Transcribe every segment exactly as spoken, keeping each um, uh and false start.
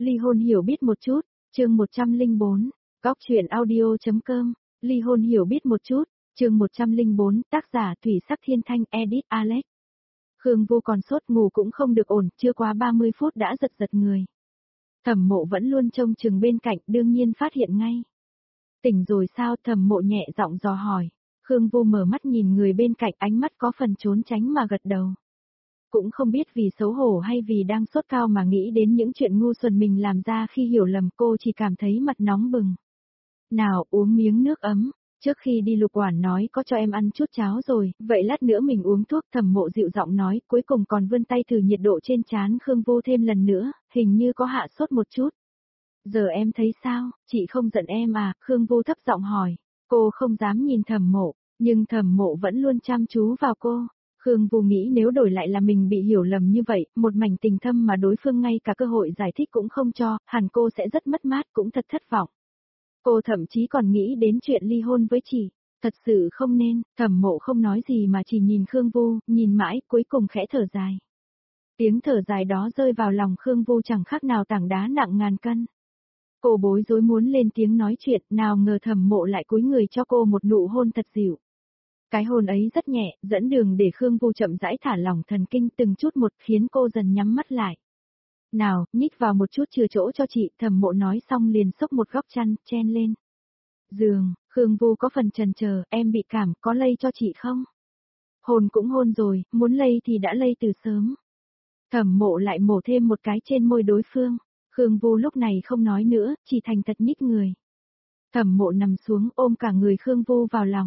Ly hôn hiểu biết một chút, chương một trăm lẻ bốn, góc truyện audio.com, ly hôn hiểu biết một chút, chương một trăm lẻ bốn, tác giả Thủy Sắc Thiên Thanh, edit Alex. Khương Vô còn sốt, ngủ cũng không được ổn, chưa quá ba mươi phút đã giật giật người. Thẩm Mộ vẫn luôn trông chừng bên cạnh, đương nhiên phát hiện ngay. Tỉnh rồi sao? Thẩm Mộ nhẹ giọng dò hỏi. Khương Vô mở mắt nhìn người bên cạnh, ánh mắt có phần trốn tránh mà gật đầu. Cũng không biết vì xấu hổ hay vì đang sốt cao mà nghĩ đến những chuyện ngu xuẩn mình làm ra khi hiểu lầm, cô chỉ cảm thấy mặt nóng bừng. Nào, uống miếng nước ấm, trước khi đi Lục Quản nói có cho em ăn chút cháo rồi, vậy lát nữa mình uống thuốc. Thẩm Mộ dịu giọng nói, cuối cùng còn vươn tay thử nhiệt độ trên trán Khương Vô thêm lần nữa, hình như có hạ sốt một chút. Giờ em thấy sao, chị không giận em à? Khương Vô thấp giọng hỏi. Cô không dám nhìn Thẩm Mộ, nhưng Thẩm Mộ vẫn luôn chăm chú vào cô. Khương Vô nghĩ nếu đổi lại là mình bị hiểu lầm như vậy, một mảnh tình thâm mà đối phương ngay cả cơ hội giải thích cũng không cho, hẳn cô sẽ rất mất mát, cũng thật thất vọng. Cô thậm chí còn nghĩ đến chuyện ly hôn với chị. Thật sự không nên. Thẩm Mộ không nói gì mà chỉ nhìn Khương Vô, nhìn mãi, cuối cùng khẽ thở dài. Tiếng thở dài đó rơi vào lòng Khương Vô chẳng khác nào tảng đá nặng ngàn cân. Cô bối rối muốn lên tiếng nói chuyện, nào ngờ Thẩm Mộ lại cúi người cho cô một nụ hôn thật dịu. Cái hôn ấy rất nhẹ, dẫn đường để Khương Vô chậm rãi thả lỏng thần kinh từng chút một, khiến cô dần nhắm mắt lại. Nào, nhích vào một chút chừa chỗ cho chị. Thẩm Mộ nói xong liền xốc một góc chăn, chen lên giường. Khương Vô có phần chần chờ, em bị cảm, có lây cho chị không? Hôn cũng hôn rồi, muốn lây thì đã lây từ sớm. Thẩm Mộ lại mổ thêm một cái trên môi đối phương. Khương Vô lúc này không nói nữa, chỉ thành thật nhích người. Thẩm Mộ nằm xuống ôm cả người Khương Vô vào lòng.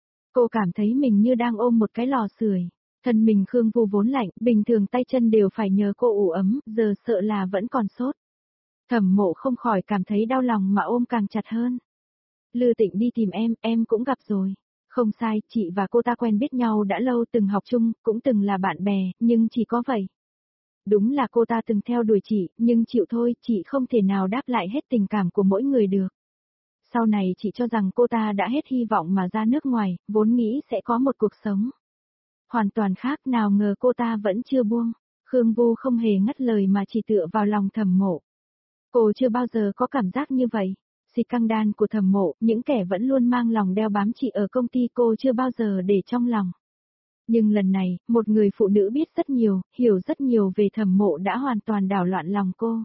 Cô cảm thấy mình như đang ôm một cái lò sưởi. Thân mình Khương Vô vốn lạnh, bình thường tay chân đều phải nhờ cô ủ ấm, giờ sợ là vẫn còn sốt. Thẩm Mộ không khỏi cảm thấy đau lòng mà ôm càng chặt hơn. Lư Tịnh đi tìm em, em cũng gặp rồi. Không sai, chị và cô ta quen biết nhau đã lâu, từng học chung, cũng từng là bạn bè, nhưng chỉ có vậy. Đúng là cô ta từng theo đuổi chị, nhưng chịu thôi, chị không thể nào đáp lại hết tình cảm của mỗi người được. Sau này chị cho rằng cô ta đã hết hy vọng mà ra nước ngoài, vốn nghĩ sẽ có một cuộc sống hoàn toàn khác, nào ngờ cô ta vẫn chưa buông. Khương Vô không hề ngắt lời mà chỉ tựa vào lòng Thẩm Mộ. Cô chưa bao giờ có cảm giác như vậy. Xịt căng đan của Thẩm Mộ, những kẻ vẫn luôn mang lòng đeo bám chị ở công ty cô chưa bao giờ để trong lòng. Nhưng lần này, một người phụ nữ biết rất nhiều, hiểu rất nhiều về Thẩm Mộ đã hoàn toàn đảo loạn lòng cô.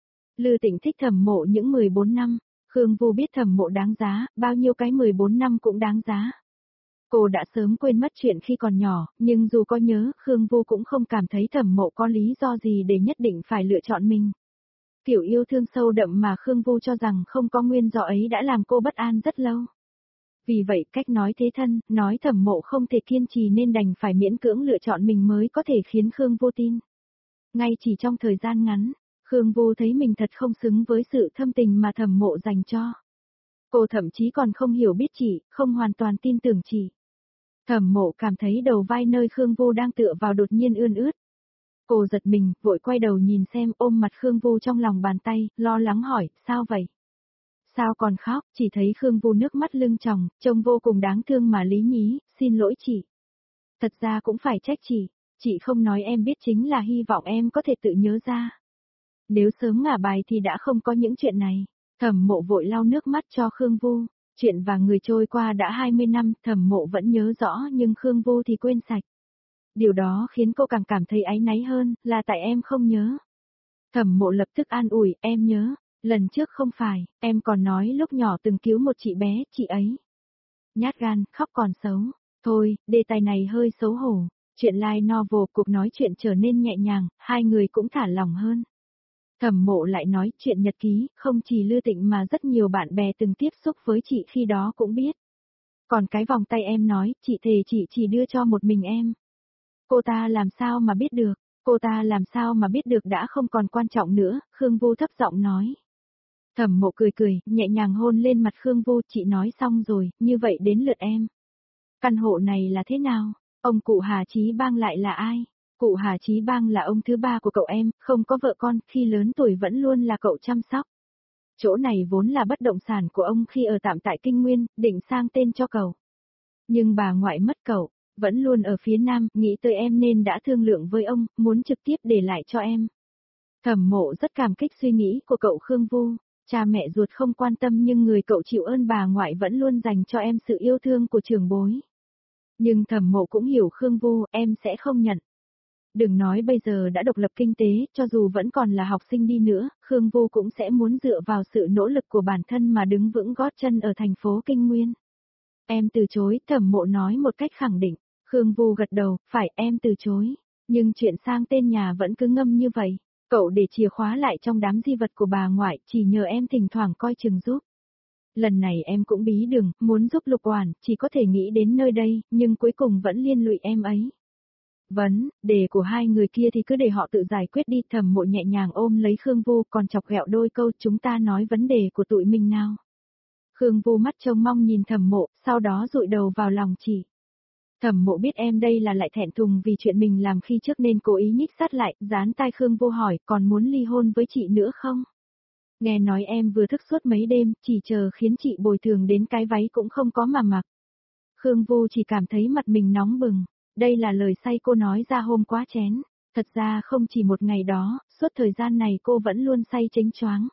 Lư Tịnh thích Thẩm Mộ những mười bốn năm. Khương Vô biết Thẩm Mộ đáng giá, bao nhiêu cái mười bốn năm cũng đáng giá. Cô đã sớm quên mất chuyện khi còn nhỏ, nhưng dù có nhớ, Khương Vô cũng không cảm thấy Thẩm Mộ có lý do gì để nhất định phải lựa chọn mình. Kiểu yêu thương sâu đậm mà Khương Vô cho rằng không có nguyên do ấy đã làm cô bất an rất lâu. Vì vậy cách nói thế thân, nói Thẩm Mộ không thể kiên trì nên đành phải miễn cưỡng lựa chọn mình mới có thể khiến Khương Vô tin. Ngay chỉ trong thời gian ngắn, Khương Vô thấy mình thật không xứng với sự thâm tình mà Thẩm Mộ dành cho. Cô thậm chí còn không hiểu biết chị, không hoàn toàn tin tưởng chị. Thẩm Mộ cảm thấy đầu vai nơi Khương Vô đang tựa vào đột nhiên ươn ướt. Cô giật mình, vội quay đầu nhìn xem, ôm mặt Khương Vô trong lòng bàn tay, lo lắng hỏi, sao vậy? Sao còn khóc? Chỉ thấy Khương Vô nước mắt lưng tròng, trông vô cùng đáng thương mà lý nhí, xin lỗi chị. Thật ra cũng phải trách chị, chị không nói em biết chính là hy vọng em có thể tự nhớ ra. Nếu sớm ngả bài thì đã không có những chuyện này. Thẩm Mộ vội lau nước mắt cho Khương Vô. Chuyện và người trôi qua đã hai mươi năm, Thẩm Mộ vẫn nhớ rõ nhưng Khương Vô thì quên sạch. Điều đó khiến cô càng cảm thấy áy náy hơn, là tại em không nhớ. Thẩm Mộ lập tức an ủi, em nhớ, lần trước không phải, em còn nói lúc nhỏ từng cứu một chị bé, chị ấy nhát gan, khóc còn xấu. Thôi, đề tài này hơi xấu hổ. Chuyện light novel, cuộc nói chuyện trở nên nhẹ nhàng, hai người cũng thả lỏng hơn. Thẩm Mộ lại nói chuyện nhật ký, không chỉ Lư Tịnh mà rất nhiều bạn bè từng tiếp xúc với chị khi đó cũng biết. Còn cái vòng tay em nói, chị thề chị chỉ đưa cho một mình em. Cô ta làm sao mà biết được, cô ta làm sao mà biết được đã không còn quan trọng nữa, Khương Vô thấp giọng nói. Thẩm Mộ cười cười, nhẹ nhàng hôn lên mặt Khương Vô, chị nói xong rồi, như vậy đến lượt em. Căn hộ này là thế nào? Ông cụ Hà Chí Bang lại là ai? Cụ Hà Chí Bang là ông thứ ba của cậu em, không có vợ con, khi lớn tuổi vẫn luôn là cậu chăm sóc. Chỗ này vốn là bất động sản của ông khi ở tạm tại Kinh Nguyên, định sang tên cho cậu. Nhưng bà ngoại mất cậu, vẫn luôn ở phía Nam, nghĩ tới em nên đã thương lượng với ông, muốn trực tiếp để lại cho em. Thẩm Mộ rất cảm kích suy nghĩ của cậu Khương Vu, cha mẹ ruột không quan tâm nhưng người cậu chịu ơn bà ngoại vẫn luôn dành cho em sự yêu thương của trưởng bối. Nhưng Thẩm Mộ cũng hiểu Khương Vu, em sẽ không nhận. Đừng nói bây giờ đã độc lập kinh tế, cho dù vẫn còn là học sinh đi nữa, Khương Vu cũng sẽ muốn dựa vào sự nỗ lực của bản thân mà đứng vững gót chân ở thành phố Kinh Nguyên. Em từ chối, Thẩm Mộ nói một cách khẳng định. Khương Vu gật đầu, phải em từ chối. Nhưng chuyện sang tên nhà vẫn cứ ngâm như vậy. Cậu để chìa khóa lại trong đám di vật của bà ngoại, chỉ nhờ em thỉnh thoảng coi chừng giúp. Lần này em cũng bí đường, muốn giúp Lục Oản, chỉ có thể nghĩ đến nơi đây, nhưng cuối cùng vẫn liên lụy em ấy. Vấn, đề của hai người kia thì cứ để họ tự giải quyết đi. Thẩm Mộ nhẹ nhàng ôm lấy Khương Vu, còn chọc ghẹo đôi câu, chúng ta nói vấn đề của tụi mình nào. Khương Vu mắt trông mong nhìn Thẩm Mộ, sau đó dụi đầu vào lòng chị. Thẩm Mộ biết em đây là lại thẹn thùng vì chuyện mình làm khi trước nên cố ý nhích sát lại, dán tai Khương Vu hỏi, còn muốn ly hôn với chị nữa không? Nghe nói em vừa thức suốt mấy đêm, chỉ chờ khiến chị bồi thường đến cái váy cũng không có mà mặc. Khương Vu chỉ cảm thấy mặt mình nóng bừng, đây là lời say cô nói ra hôm quá chén. Thật ra không chỉ một ngày đó, suốt thời gian này cô vẫn luôn say chếnh choáng.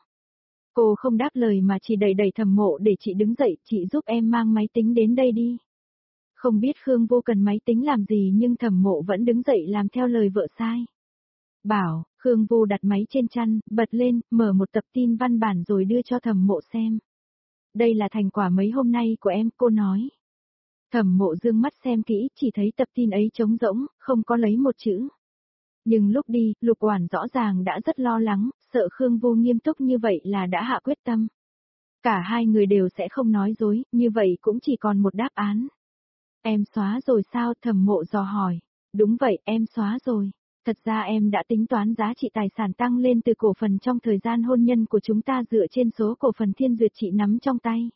Cô không đáp lời mà chỉ đẩy đẩy Thẩm Mộ để chị đứng dậy, chị giúp em mang máy tính đến đây đi. Không biết Khương Vu cần máy tính làm gì nhưng Thẩm Mộ vẫn đứng dậy làm theo lời vợ sai. Bảo, Khương Vu đặt máy trên chăn, bật lên, mở một tập tin văn bản rồi đưa cho Thẩm Mộ xem. Đây là thành quả mấy hôm nay của em, cô nói. Thẩm Mộ dương mắt xem kỹ, chỉ thấy tập tin ấy trống rỗng, không có lấy một chữ. Nhưng lúc đi, Lục Oản rõ ràng đã rất lo lắng, sợ Khương Vu nghiêm túc như vậy là đã hạ quyết tâm. Cả hai người đều sẽ không nói dối, như vậy cũng chỉ còn một đáp án. Em xóa rồi sao? Thẩm Mộ dò hỏi. Đúng vậy, em xóa rồi. Thật ra em đã tính toán giá trị tài sản tăng lên từ cổ phần trong thời gian hôn nhân của chúng ta dựa trên số cổ phần Thiên Duyệt chị nắm trong tay.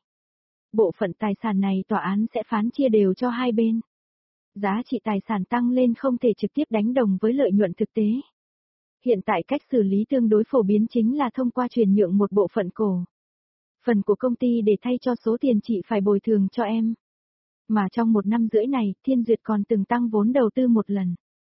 Bộ phận tài sản này tòa án sẽ phán chia đều cho hai bên. Giá trị tài sản tăng lên không thể trực tiếp đánh đồng với lợi nhuận thực tế. Hiện tại cách xử lý tương đối phổ biến chính là thông qua chuyển nhượng một bộ phận cổ phần của công ty để thay cho số tiền chị phải bồi thường cho em. Mà trong một năm rưỡi này, Thiên Duyệt còn từng tăng vốn đầu tư một lần.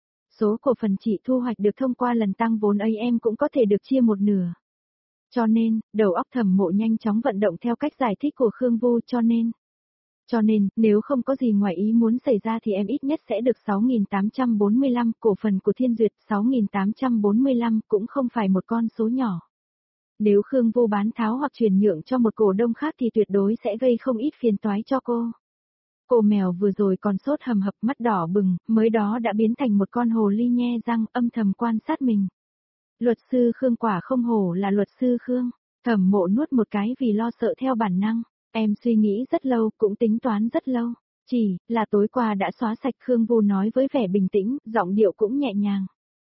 Số cổ phần chị thu hoạch được thông qua lần tăng vốn ấy em cũng có thể được chia một nửa. Cho nên, đầu óc Thẩm Mộ nhanh chóng vận động theo cách giải thích của Khương Vu cho nên. Cho nên, nếu không có gì ngoài ý muốn xảy ra thì em ít nhất sẽ được sáu nghìn tám trăm bốn mươi lăm, cổ phần của Thiên Duyệt sáu nghìn tám trăm bốn mươi lăm cũng không phải một con số nhỏ. Nếu Khương Vu bán tháo hoặc chuyển nhượng cho một cổ đông khác thì tuyệt đối sẽ gây không ít phiền toái cho cô. Cô mèo vừa rồi còn sốt hầm hập mắt đỏ bừng, mới đó đã biến thành một con hồ ly nhe răng âm thầm quan sát mình. Luật sư Khương quả không hổ là luật sư Khương. Thẩm Mộ nuốt một cái vì lo sợ theo bản năng. Em suy nghĩ rất lâu, cũng tính toán rất lâu. Chỉ là tối qua đã xóa sạch. Khương Vu nói với vẻ bình tĩnh, giọng điệu cũng nhẹ nhàng.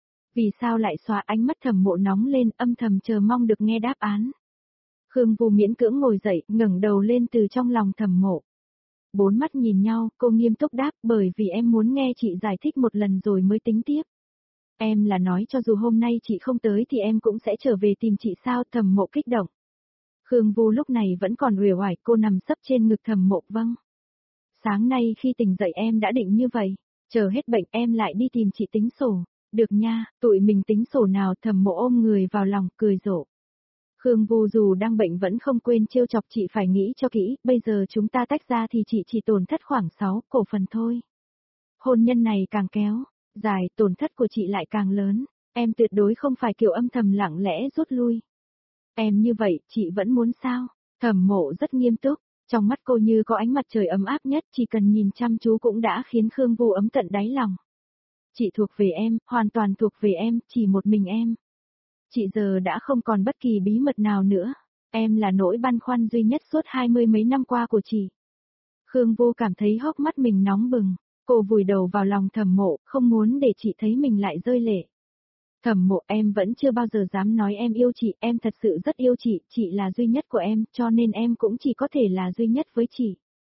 Vì sao lại xóa? Ánh mắt Thẩm Mộ nóng lên, âm thầm chờ mong được nghe đáp án. Khương Vu miễn cưỡng ngồi dậy, ngẩng đầu lên từ trong lòng Thẩm Mộ. Bốn mắt nhìn nhau, cô nghiêm túc đáp, bởi vì em muốn nghe chị giải thích một lần rồi mới tính tiếp. Em là nói cho dù hôm nay chị không tới thì em cũng sẽ trở về tìm chị sao? Thẩm Mộ kích động. Khương Vu lúc này vẫn còn uể oải, cô nằm sấp trên ngực Thẩm Mộ. Vâng. Sáng nay khi tỉnh dậy em đã định như vậy, chờ hết bệnh em lại đi tìm chị tính sổ. Được nha, tụi mình tính sổ nào? Thẩm Mộ ôm người vào lòng, cười rộ. Khương Vu dù đang bệnh vẫn không quên trêu chọc chị, phải nghĩ cho kỹ, bây giờ chúng ta tách ra thì chị chỉ tổn thất khoảng sáu cổ phần thôi. Hôn nhân này càng kéo dài, tổn thất của chị lại càng lớn, em tuyệt đối không phải kiểu âm thầm lặng lẽ rút lui. Em như vậy, chị vẫn muốn sao? Thẩm Mộ rất nghiêm túc, trong mắt cô như có ánh mặt trời ấm áp nhất, chỉ cần nhìn chăm chú cũng đã khiến Khương Vu ấm tận đáy lòng. Chị thuộc về em, hoàn toàn thuộc về em, chỉ một mình em. Chị giờ đã không còn bất kỳ bí mật nào nữa. Em là nỗi băn khoăn duy nhất suốt hai mươi mấy năm qua của chị. Khương Vu cảm thấy hốc mắt mình nóng bừng. Cô vùi đầu vào lòng Thẩm Mộ, không muốn để chị thấy mình lại rơi lệ. Thẩm Mộ, em vẫn chưa bao giờ dám nói em yêu chị, em thật sự rất yêu chị, chị là duy nhất của em, cho nên em cũng chỉ có thể là duy nhất với chị.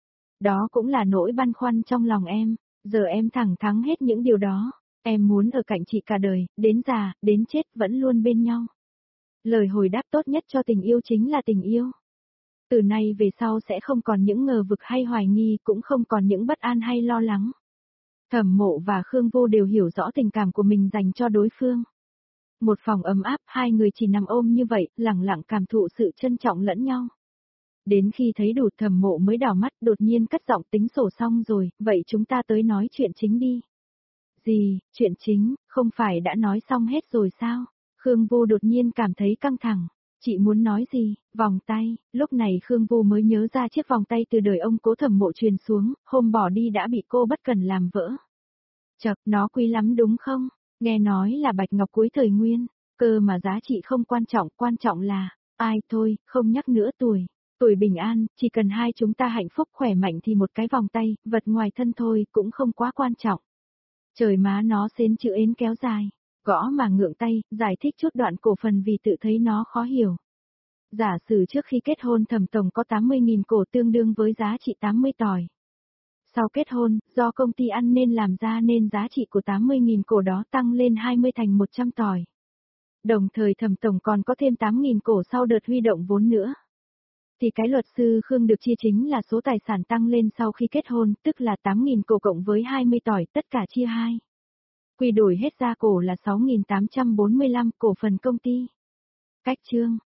Đó cũng là nỗi băn khoăn trong lòng em, giờ em thẳng thắn hết những điều đó. Em muốn ở cạnh chị cả đời, đến già, đến chết vẫn luôn bên nhau. Lời hồi đáp tốt nhất cho tình yêu chính là tình yêu. Từ nay về sau sẽ không còn những ngờ vực hay hoài nghi, cũng không còn những bất an hay lo lắng. Thẩm Mộ và Khương Vu đều hiểu rõ tình cảm của mình dành cho đối phương. Một phòng ấm áp, hai người chỉ nằm ôm như vậy, lặng lặng cảm thụ sự trân trọng lẫn nhau. Đến khi thấy đủ Thẩm Mộ mới đỏ mắt, đột nhiên cất giọng tính sổ xong rồi, vậy chúng ta tới nói chuyện chính đi. Gì, chuyện chính, không phải đã nói xong hết rồi sao? Khương Vô đột nhiên cảm thấy căng thẳng. Chị muốn nói gì? Vòng tay, lúc này Khương Vô mới nhớ ra chiếc vòng tay từ đời ông Cố Thẩm Mộ truyền xuống, hôm bỏ đi đã bị cô bất cần làm vỡ. Chật, nó quý lắm đúng không? Nghe nói là bạch ngọc cuối thời nguyên, cơ mà giá trị không quan trọng, quan trọng là, ai thôi, không nhắc nữa tuổi. Tuổi bình an, chỉ cần hai chúng ta hạnh phúc khỏe mạnh thì một cái vòng tay, vật ngoài thân thôi, cũng không quá quan trọng. Trời má nó xến chữ ến kéo dài, gõ mà ngượng tay, giải thích chút đoạn cổ phần vì tự thấy nó khó hiểu. Giả sử trước khi kết hôn Thẩm tổng có tám mươi nghìn cổ tương đương với giá trị tám mươi tỏi. Sau kết hôn, do công ty ăn nên làm ra nên giá trị của tám mươi nghìn cổ đó tăng lên hai mươi thành một trăm tỏi. Đồng thời Thẩm tổng còn có thêm tám nghìn cổ sau đợt huy động vốn nữa. Thì cái luật sư Khương được chia chính là số tài sản tăng lên sau khi kết hôn, tức là tám nghìn cổ cộng với hai mươi tỏi, tất cả chia hai. Quy đổi hết ra cổ là sáu nghìn tám trăm bốn mươi lăm cổ phần công ty. Cách chương